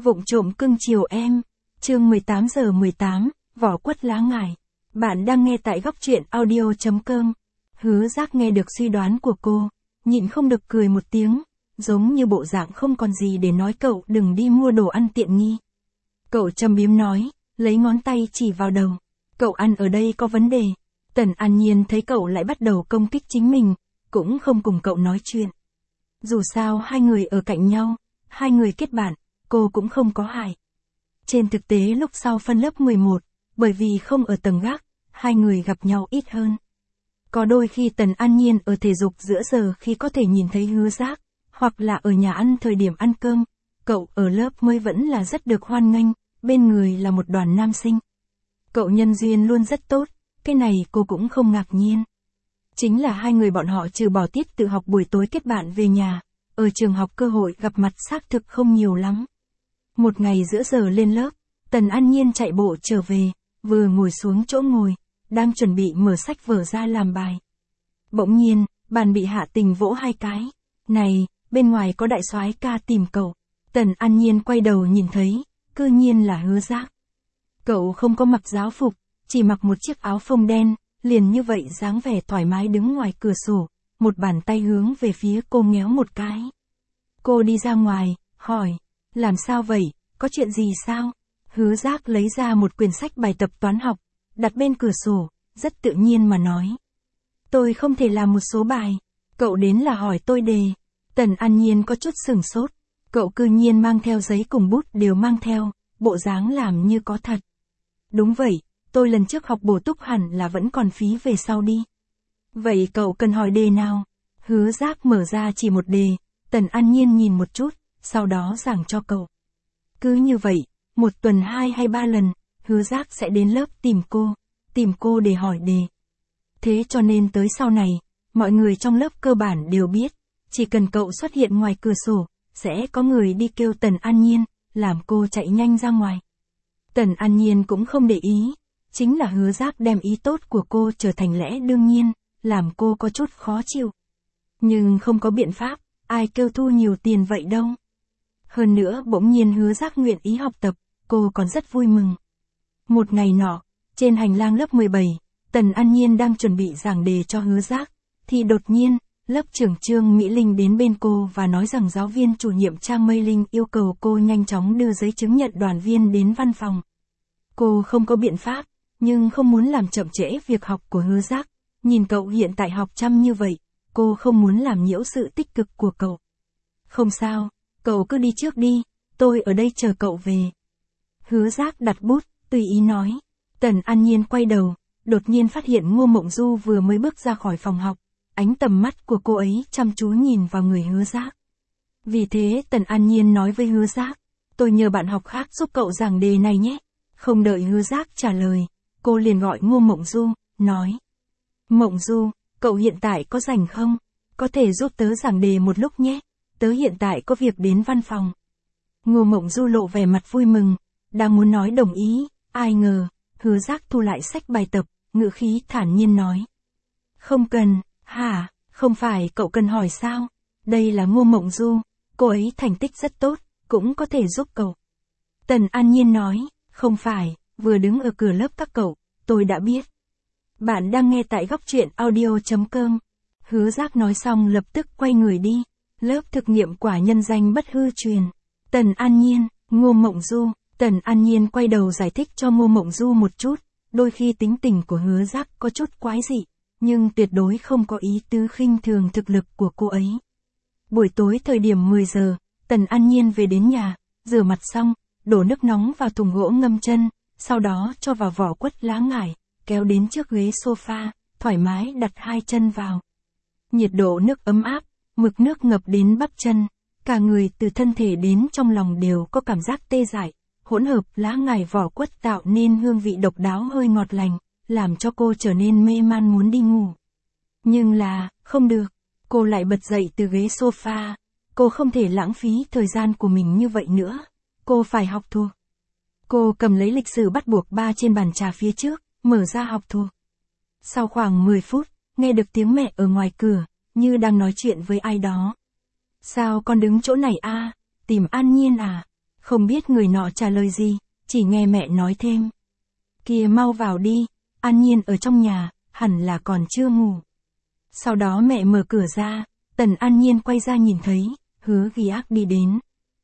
Vụng trộm cưng chiều em. Chương 18:18, vỏ quất lá ngải. Bạn đang nghe tại góc truyện audio.com. Hứa Giác nghe được suy đoán của cô, nhịn không được cười một tiếng, giống như bộ dạng không còn gì để nói cậu đừng đi mua đồ ăn tiện nghi. Cậu châm biếm nói, lấy ngón tay chỉ vào đầu. Cậu ăn ở đây có vấn đề. Tần An Nhiên thấy cậu lại bắt đầu công kích chính mình, cũng không cùng cậu nói chuyện. Dù sao hai người ở cạnh nhau, hai người kết bạn, cô cũng không có hại. Trên thực tế lúc sau phân lớp 11, bởi vì không ở tầng gác, hai người gặp nhau ít hơn. Có đôi khi Tần An Nhiên ở thể dục giữa giờ khi có thể nhìn thấy Hứa Giác, hoặc là ở nhà ăn thời điểm ăn cơm, cậu ở lớp mới vẫn là rất được hoan nghênh, bên người là một đoàn nam sinh. Cậu nhân duyên luôn rất tốt, cái này cô cũng không ngạc nhiên. Chính là hai người bọn họ trừ bỏ tiết tự học buổi tối kết bạn về nhà, ở trường học cơ hội gặp mặt xác thực không nhiều lắm. Một ngày giữa giờ lên lớp, Tần An Nhiên chạy bộ trở về, vừa ngồi xuống chỗ ngồi, đang chuẩn bị mở sách vở ra làm bài. Bỗng nhiên, bàn bị Hạ Tình vỗ hai cái. Này, bên ngoài có đại soái ca tìm cậu. Tần An Nhiên quay đầu nhìn thấy, cư nhiên là Hứa Giác. Cậu không có mặc giáo phục, chỉ mặc một chiếc áo phông đen, liền như vậy dáng vẻ thoải mái đứng ngoài cửa sổ, một bàn tay hướng về phía cô nhéo một cái. Cô đi ra ngoài, hỏi, làm sao vậy, có chuyện gì sao? Hứa Giác lấy ra một quyển sách bài tập toán học, đặt bên cửa sổ, rất tự nhiên mà nói. Tôi không thể làm một số bài, cậu đến là hỏi tôi đề. Tần An Nhiên có chút sửng sốt, cậu cư nhiên mang theo giấy cùng bút đều mang theo, bộ dáng làm như có thật. Đúng vậy, tôi lần trước học bổ túc hẳn là vẫn còn phí về sau đi. Vậy cậu cần hỏi đề nào? Hứa Giác mở ra chỉ một đề, Tần An Nhiên nhìn một chút, sau đó giảng cho cậu. Cứ như vậy, một tuần 2 hay 3 lần, Hứa Giác sẽ đến lớp tìm cô để hỏi đề. Thế cho nên tới sau này, mọi người trong lớp cơ bản đều biết, chỉ cần cậu xuất hiện ngoài cửa sổ, sẽ có người đi kêu Tần An Nhiên, làm cô chạy nhanh ra ngoài. Tần An Nhiên cũng không để ý, chính là Hứa Giác đem ý tốt của cô trở thành lẽ đương nhiên, làm cô có chút khó chịu. Nhưng không có biện pháp, ai kêu thu nhiều tiền vậy đâu. Hơn nữa bỗng nhiên Hứa Giác nguyện ý học tập, cô còn rất vui mừng. Một ngày nọ, trên hành lang lớp 17, Tần An Nhiên đang chuẩn bị giảng đề cho Hứa Giác, thì đột nhiên, lớp trưởng Trương Mỹ Linh đến bên cô và nói rằng giáo viên chủ nhiệm Trang Mây Linh yêu cầu cô nhanh chóng đưa giấy chứng nhận đoàn viên đến văn phòng. Cô không có biện pháp, nhưng không muốn làm chậm trễ việc học của Hứa Giác. Nhìn cậu hiện tại học chăm như vậy, cô không muốn làm nhiễu sự tích cực của cậu. Không sao, cậu cứ đi trước đi, tôi ở đây chờ cậu về. Hứa Giác đặt bút, tùy ý nói. Tần An Nhiên quay đầu, đột nhiên phát hiện Ngô Mộng Du vừa mới bước ra khỏi phòng học, ánh tầm mắt của cô ấy chăm chú nhìn vào người Hứa Giác. Vì thế Tần An Nhiên nói với Hứa Giác, tôi nhờ bạn học khác giúp cậu giảng đề này nhé. Không đợi Hứa Giác trả lời, cô liền gọi Ngô Mộng Du, nói. Mộng Du, cậu hiện tại có rảnh không? Có thể giúp tớ giảng đề một lúc nhé, tớ hiện tại có việc đến văn phòng. Ngô Mộng Du lộ vẻ mặt vui mừng, đang muốn nói đồng ý, ai ngờ, Hứa Giác thu lại sách bài tập, ngữ khí thản nhiên nói. Không cần, hả, không phải cậu cần hỏi sao? Đây là Ngô Mộng Du, cô ấy thành tích rất tốt, cũng có thể giúp cậu. Tần An Nhiên nói, không phải, vừa đứng ở cửa lớp các cậu, tôi đã biết. Bạn đang nghe tại góc truyện audio.com. Hứa Giác nói xong lập tức quay người đi. Lớp thực nghiệm quả nhân danh bất hư truyền. Tần An Nhiên, Ngô Mộng Du. Tần An Nhiên quay đầu giải thích cho Ngô Mộng Du một chút. Đôi khi tính tình của Hứa Giác có chút quái dị, nhưng tuyệt đối không có ý tứ khinh thường thực lực của cô ấy. Buổi tối thời điểm 10 giờ, Tần An Nhiên về đến nhà, rửa mặt xong, đổ nước nóng vào thùng gỗ ngâm chân, sau đó cho vào vỏ quất lá ngải, kéo đến trước ghế sofa, thoải mái đặt hai chân vào. Nhiệt độ nước ấm áp, mực nước ngập đến bắp chân, cả người từ thân thể đến trong lòng đều có cảm giác tê dại, hỗn hợp lá ngải vỏ quất tạo nên hương vị độc đáo hơi ngọt lành, làm cho cô trở nên mê man muốn đi ngủ. Nhưng là, không được, cô lại bật dậy từ ghế sofa, cô không thể lãng phí thời gian của mình như vậy nữa, cô phải học thuộc. Cô cầm lấy lịch sử bắt buộc 3 trên bàn trà phía trước, mở ra học thuộc. Sau khoảng 10 phút, nghe được tiếng mẹ ở ngoài cửa, như đang nói chuyện với ai đó. Sao con đứng chỗ này a? Tìm An Nhiên à? Không biết người nọ trả lời gì, chỉ nghe mẹ nói thêm. Kìa mau vào đi, An Nhiên ở trong nhà, hẳn là còn chưa ngủ. Sau đó mẹ mở cửa ra, Tần An Nhiên quay ra nhìn thấy, Hứa Ghi Ác đi đến.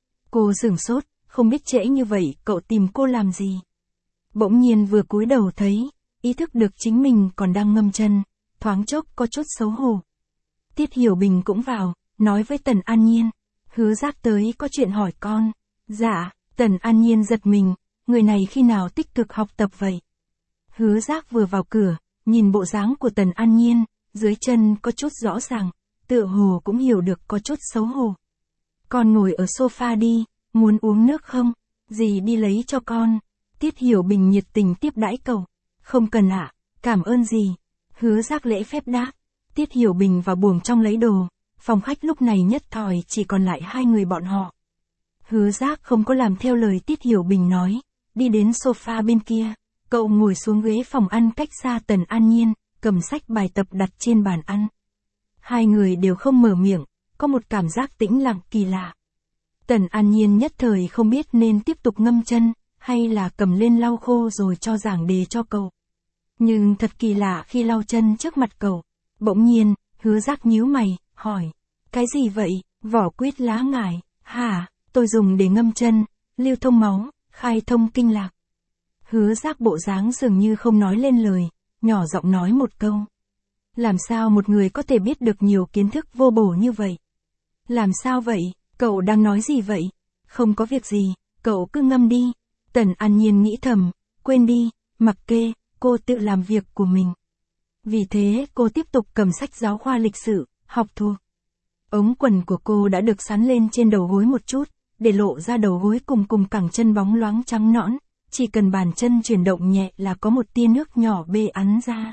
Cô sửng sốt, không biết trễ như vậy cậu tìm cô làm gì. Bỗng nhiên vừa cúi đầu thấy, ý thức được chính mình còn đang ngâm chân, thoáng chốc có chút xấu hổ. Tiết Hiểu Bình cũng vào, nói với Tần An Nhiên, Hứa Giác tới có chuyện hỏi con. Dạ, Tần An Nhiên giật mình, người này khi nào tích cực học tập vậy? Hứa Giác vừa vào cửa, nhìn bộ dáng của Tần An Nhiên, dưới chân có chút rõ ràng, tựa hồ cũng hiểu được có chút xấu hổ. Con ngồi ở sofa đi, muốn uống nước không? Dì đi lấy cho con. Tiết Hiểu Bình nhiệt tình tiếp đãi cậu. Không cần ạ, cảm ơn dì. Hứa Giác lễ phép đáp. Tiết Hiểu Bình vào buồng trong lấy đồ, phòng khách lúc này nhất thời chỉ còn lại hai người bọn họ. Hứa Giác không có làm theo lời Tiết Hiểu Bình nói, đi đến sofa bên kia, cậu ngồi xuống ghế phòng ăn cách xa Tần An Nhiên, cầm sách bài tập đặt trên bàn ăn. Hai người đều không mở miệng, có một cảm giác tĩnh lặng kỳ lạ. Tần An Nhiên nhất thời không biết nên tiếp tục ngâm chân, hay là cầm lên lau khô rồi cho giảng đề cho cậu. Nhưng thật kỳ lạ khi lau chân trước mặt cậu, bỗng nhiên, Hứa Giác nhíu mày, hỏi, cái gì vậy, vỏ quýt lá ngải, hả, tôi dùng để ngâm chân, lưu thông máu, khai thông kinh lạc. Hứa Giác bộ dáng dường như không nói lên lời, nhỏ giọng nói một câu. Làm sao một người có thể biết được nhiều kiến thức vô bổ như vậy? Làm sao vậy, cậu đang nói gì vậy? Không có việc gì, cậu cứ ngâm đi. Tần An Nhiên nghĩ thầm, quên đi, mặc kệ, cô tự làm việc của mình. Vì thế cô tiếp tục cầm sách giáo khoa lịch sử, học thuộc. Ống quần của cô đã được sắn lên trên đầu gối một chút, để lộ ra đầu gối cùng cẳng chân bóng loáng trắng nõn, chỉ cần bàn chân chuyển động nhẹ là có một tia nước nhỏ bê ắn ra.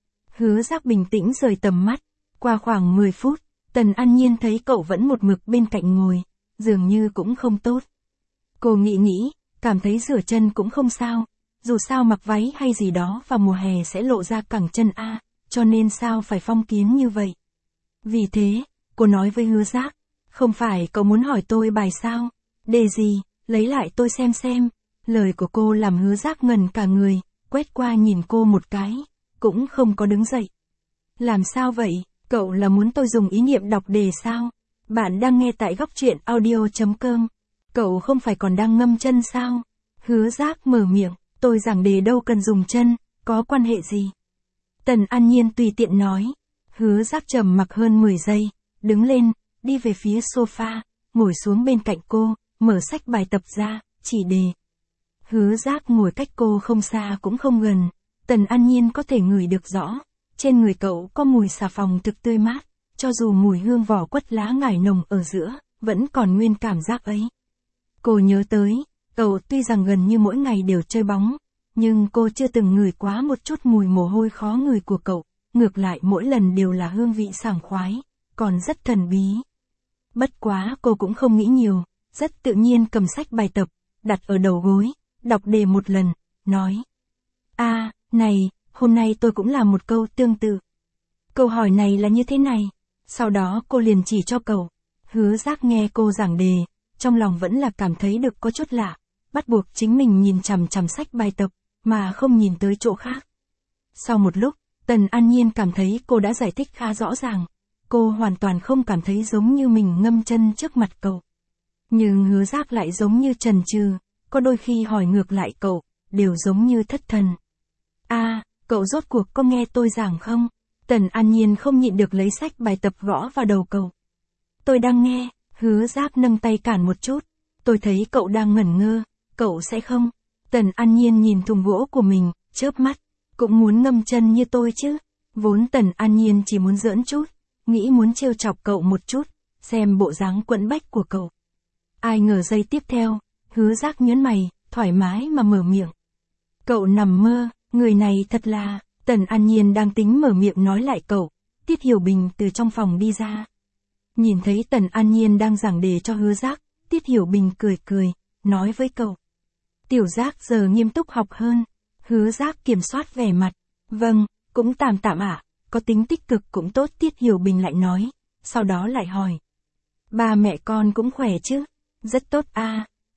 Hứa Giác bình tĩnh rời tầm mắt, qua khoảng 10 phút, Tần An Nhiên thấy cậu vẫn một mực bên cạnh ngồi, dường như cũng không tốt. Cô nghĩ, cảm thấy rửa chân cũng không sao, dù sao mặc váy hay gì đó vào mùa hè sẽ lộ ra cẳng chân a, cho nên sao phải phong kín như vậy. Vì thế, cô nói với Hứa Giác, không phải cậu muốn hỏi tôi bài sao? Đề gì, lấy lại tôi xem. Lời của cô làm Hứa Giác ngần cả người, quét qua nhìn cô một cái, cũng không có đứng dậy. Làm sao vậy, cậu là muốn tôi dùng ý niệm đọc đề sao? Bạn đang nghe tại góc truyện audio.com. Cậu không phải còn đang ngâm chân sao? Hứa Giác mở miệng, tôi giảng đề đâu cần dùng chân, có quan hệ gì? Tần An Nhiên tùy tiện nói. Hứa Giác trầm mặc hơn 10 giây, đứng lên, đi về phía sofa, ngồi xuống bên cạnh cô, mở sách bài tập ra, chỉ đề. Hứa Giác ngồi cách cô không xa cũng không gần, Tần An Nhiên có thể ngửi được rõ, trên người cậu có mùi xà phòng thực tươi mát, cho dù mùi hương vỏ quất lá ngải nồng ở giữa, vẫn còn nguyên cảm giác ấy. Cô nhớ tới, cậu tuy rằng gần như mỗi ngày đều chơi bóng, nhưng cô chưa từng ngửi quá một chút mùi mồ hôi khó ngửi của cậu, ngược lại mỗi lần đều là hương vị sảng khoái, còn rất thần bí. Bất quá cô cũng không nghĩ nhiều, rất tự nhiên cầm sách bài tập, đặt ở đầu gối, đọc đề một lần, nói. Này, hôm nay tôi cũng làm một câu tương tự. Câu hỏi này là như thế này. Sau đó cô liền chỉ cho cậu. Hứa Giác nghe cô giảng đề, trong lòng vẫn là cảm thấy được có chút lạ, bắt buộc chính mình nhìn chằm sách bài tập, mà không nhìn tới chỗ khác. Sau một lúc, Tần An Nhiên cảm thấy cô đã giải thích khá rõ ràng. Cô hoàn toàn không cảm thấy giống như mình ngâm chân trước mặt cậu. Nhưng Hứa Giác lại giống như chần chừ, có đôi khi hỏi ngược lại cậu, đều giống như thất thần. Cậu rốt cuộc có nghe tôi giảng không? Tần An Nhiên không nhịn được lấy sách bài tập gõ vào đầu cậu. Tôi đang nghe, Hứa Giác nâng tay cản một chút. Tôi thấy cậu đang ngẩn ngơ, cậu sẽ không? Tần An Nhiên nhìn thùng gỗ của mình, chớp mắt, cũng muốn ngâm chân như tôi chứ. Vốn Tần An Nhiên chỉ muốn giỡn chút, nghĩ muốn trêu chọc cậu một chút, xem bộ dáng quẫn bách của cậu. Ai ngờ giây tiếp theo, Hứa Giác nhớn mày, thoải mái mà mở miệng. Cậu nằm mơ, người này thật là, Tần An Nhiên đang tính mở miệng nói lại cậu, Tiết Hiểu Bình từ trong phòng đi ra. Nhìn thấy Tần An Nhiên đang giảng đề cho Hứa Giác, Tiết Hiểu Bình cười, nói với cậu. Tiểu Giác giờ nghiêm túc học hơn. Hứa Giác kiểm soát vẻ mặt. Vâng, cũng tạm ạ, có tính tích cực cũng tốt, Tiết Hiểu Bình lại nói, sau đó lại hỏi. Ba mẹ con cũng khỏe chứ? Rất tốt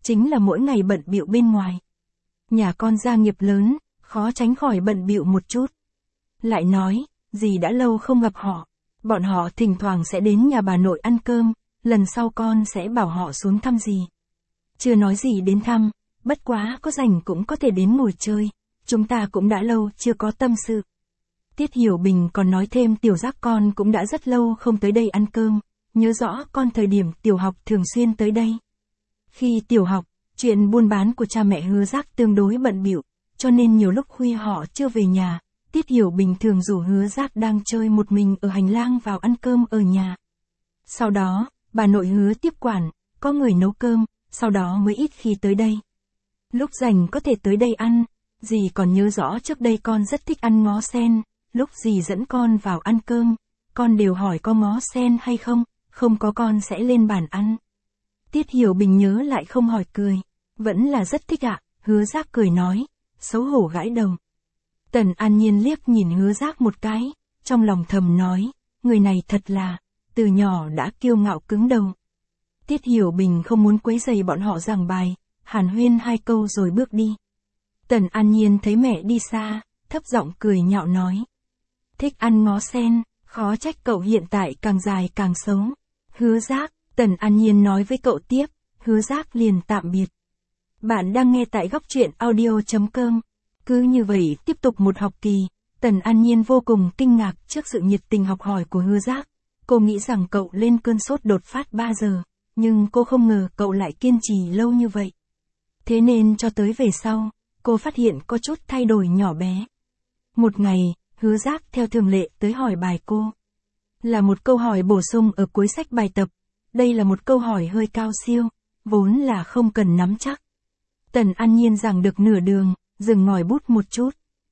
chính là mỗi ngày bận bịu bên ngoài. Nhà con gia nghiệp lớn, khó tránh khỏi bận bịu một chút. Lại nói, dì đã lâu không gặp họ. Bọn họ thỉnh thoảng sẽ đến nhà bà nội ăn cơm, lần sau con sẽ bảo họ xuống thăm dì. Chưa nói gì đến thăm, bất quá có rảnh cũng có thể đến ngồi chơi, chúng ta cũng đã lâu chưa có tâm sự. Tiết Hiểu Bình còn nói thêm Tiểu Giác con cũng đã rất lâu không tới đây ăn cơm, nhớ rõ con thời điểm tiểu học thường xuyên tới đây. Khi tiểu học, chuyện buôn bán của cha mẹ Hứa Giác tương đối bận bịu, cho nên nhiều lúc khuya họ chưa về nhà, Tiết Hiểu Bình thường rủ Hứa Giác đang chơi một mình ở hành lang vào ăn cơm ở nhà. Sau đó, bà nội Hứa tiếp quản, có người nấu cơm, sau đó mới ít khi tới đây. Lúc rảnh có thể tới đây ăn, dì còn nhớ rõ trước đây con rất thích ăn ngó sen, lúc dì dẫn con vào ăn cơm, con đều hỏi có ngó sen hay không, không có con sẽ lên bàn ăn. Tiết Hiểu Bình nhớ lại không hỏi cười, vẫn là rất thích ạ, Hứa Giác cười nói, xấu hổ gãi đầu. Tần An Nhiên liếc nhìn Hứa Giác một cái, trong lòng thầm nói, người này thật là, từ nhỏ đã kiêu ngạo cứng đầu. Tiết Hiểu Bình không muốn quấy rầy bọn họ giảng bài, hàn huyên 2 câu rồi bước đi. Tần An Nhiên thấy mẹ đi xa, thấp giọng cười nhạo nói. Thích ăn ngó sen, khó trách cậu hiện tại càng dài càng xấu. Hứa Giác, Tần An Nhiên nói với cậu tiếp, Hứa Giác liền tạm biệt. Bạn đang nghe tại góc truyện audio.com. Cứ như vậy tiếp tục một học kỳ, Tần An Nhiên vô cùng kinh ngạc trước sự nhiệt tình học hỏi của Hứa Giác. Cô nghĩ rằng cậu lên cơn sốt đột phát 3 giờ, nhưng cô không ngờ cậu lại kiên trì lâu như vậy. Thế nên cho tới về sau, cô phát hiện có chút thay đổi nhỏ bé. Một ngày, Hứa Giác theo thường lệ tới hỏi bài cô. Là một câu hỏi bổ sung ở cuối sách bài tập. Đây là một câu hỏi hơi cao siêu, vốn là không cần nắm chắc. Tần An Nhiên giảng được nửa đường, dừng ngòi bút một chút.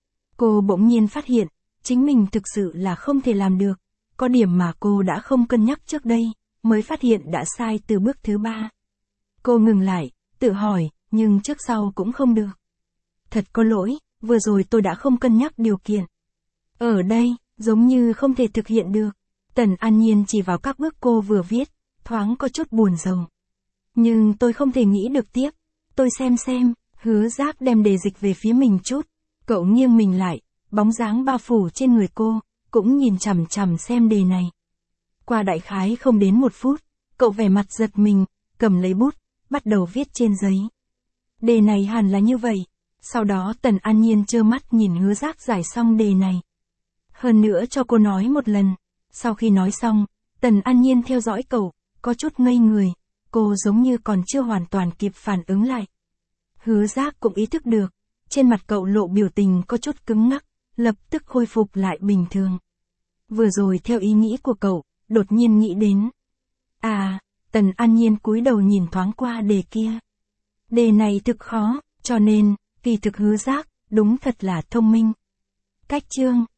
Cô bỗng nhiên phát hiện, chính mình thực sự là không thể làm được. Có điểm mà cô đã không cân nhắc trước đây, mới phát hiện đã sai từ bước thứ 3. Cô ngừng lại, tự hỏi, nhưng trước sau cũng không được. Thật có lỗi, vừa rồi tôi đã không cân nhắc điều kiện. Ở đây, giống như không thể thực hiện được. Tần An Nhiên chỉ vào các bước cô vừa viết, thoáng có chút buồn rầu. Nhưng tôi không thể nghĩ được tiếp. Tôi xem, Hứa Giác đem đề dịch về phía mình chút. Cậu nghiêng mình lại, bóng dáng bao phủ trên người cô, cũng nhìn chằm chằm xem đề này. Qua đại khái không đến 1 phút, cậu vẻ mặt giật mình, cầm lấy bút, bắt đầu viết trên giấy. Đề này hẳn là như vậy. Sau đó Tần An Nhiên trơ mắt nhìn Hứa Giác giải xong đề này. Hơn nữa cho cô nói một lần. Sau khi nói xong, Tần An Nhiên theo dõi cậu, có chút ngây người. Cô giống như còn chưa hoàn toàn kịp phản ứng lại. Hứa Giác cũng ý thức được. Trên mặt cậu lộ biểu tình có chút cứng ngắc, lập tức khôi phục lại bình thường. Vừa rồi theo ý nghĩ của cậu, đột nhiên nghĩ đến. Tần An Nhiên cúi đầu nhìn thoáng qua đề kia. Đề này thực khó, cho nên, kỳ thực Hứa Giác, đúng thật là thông minh. Cách chương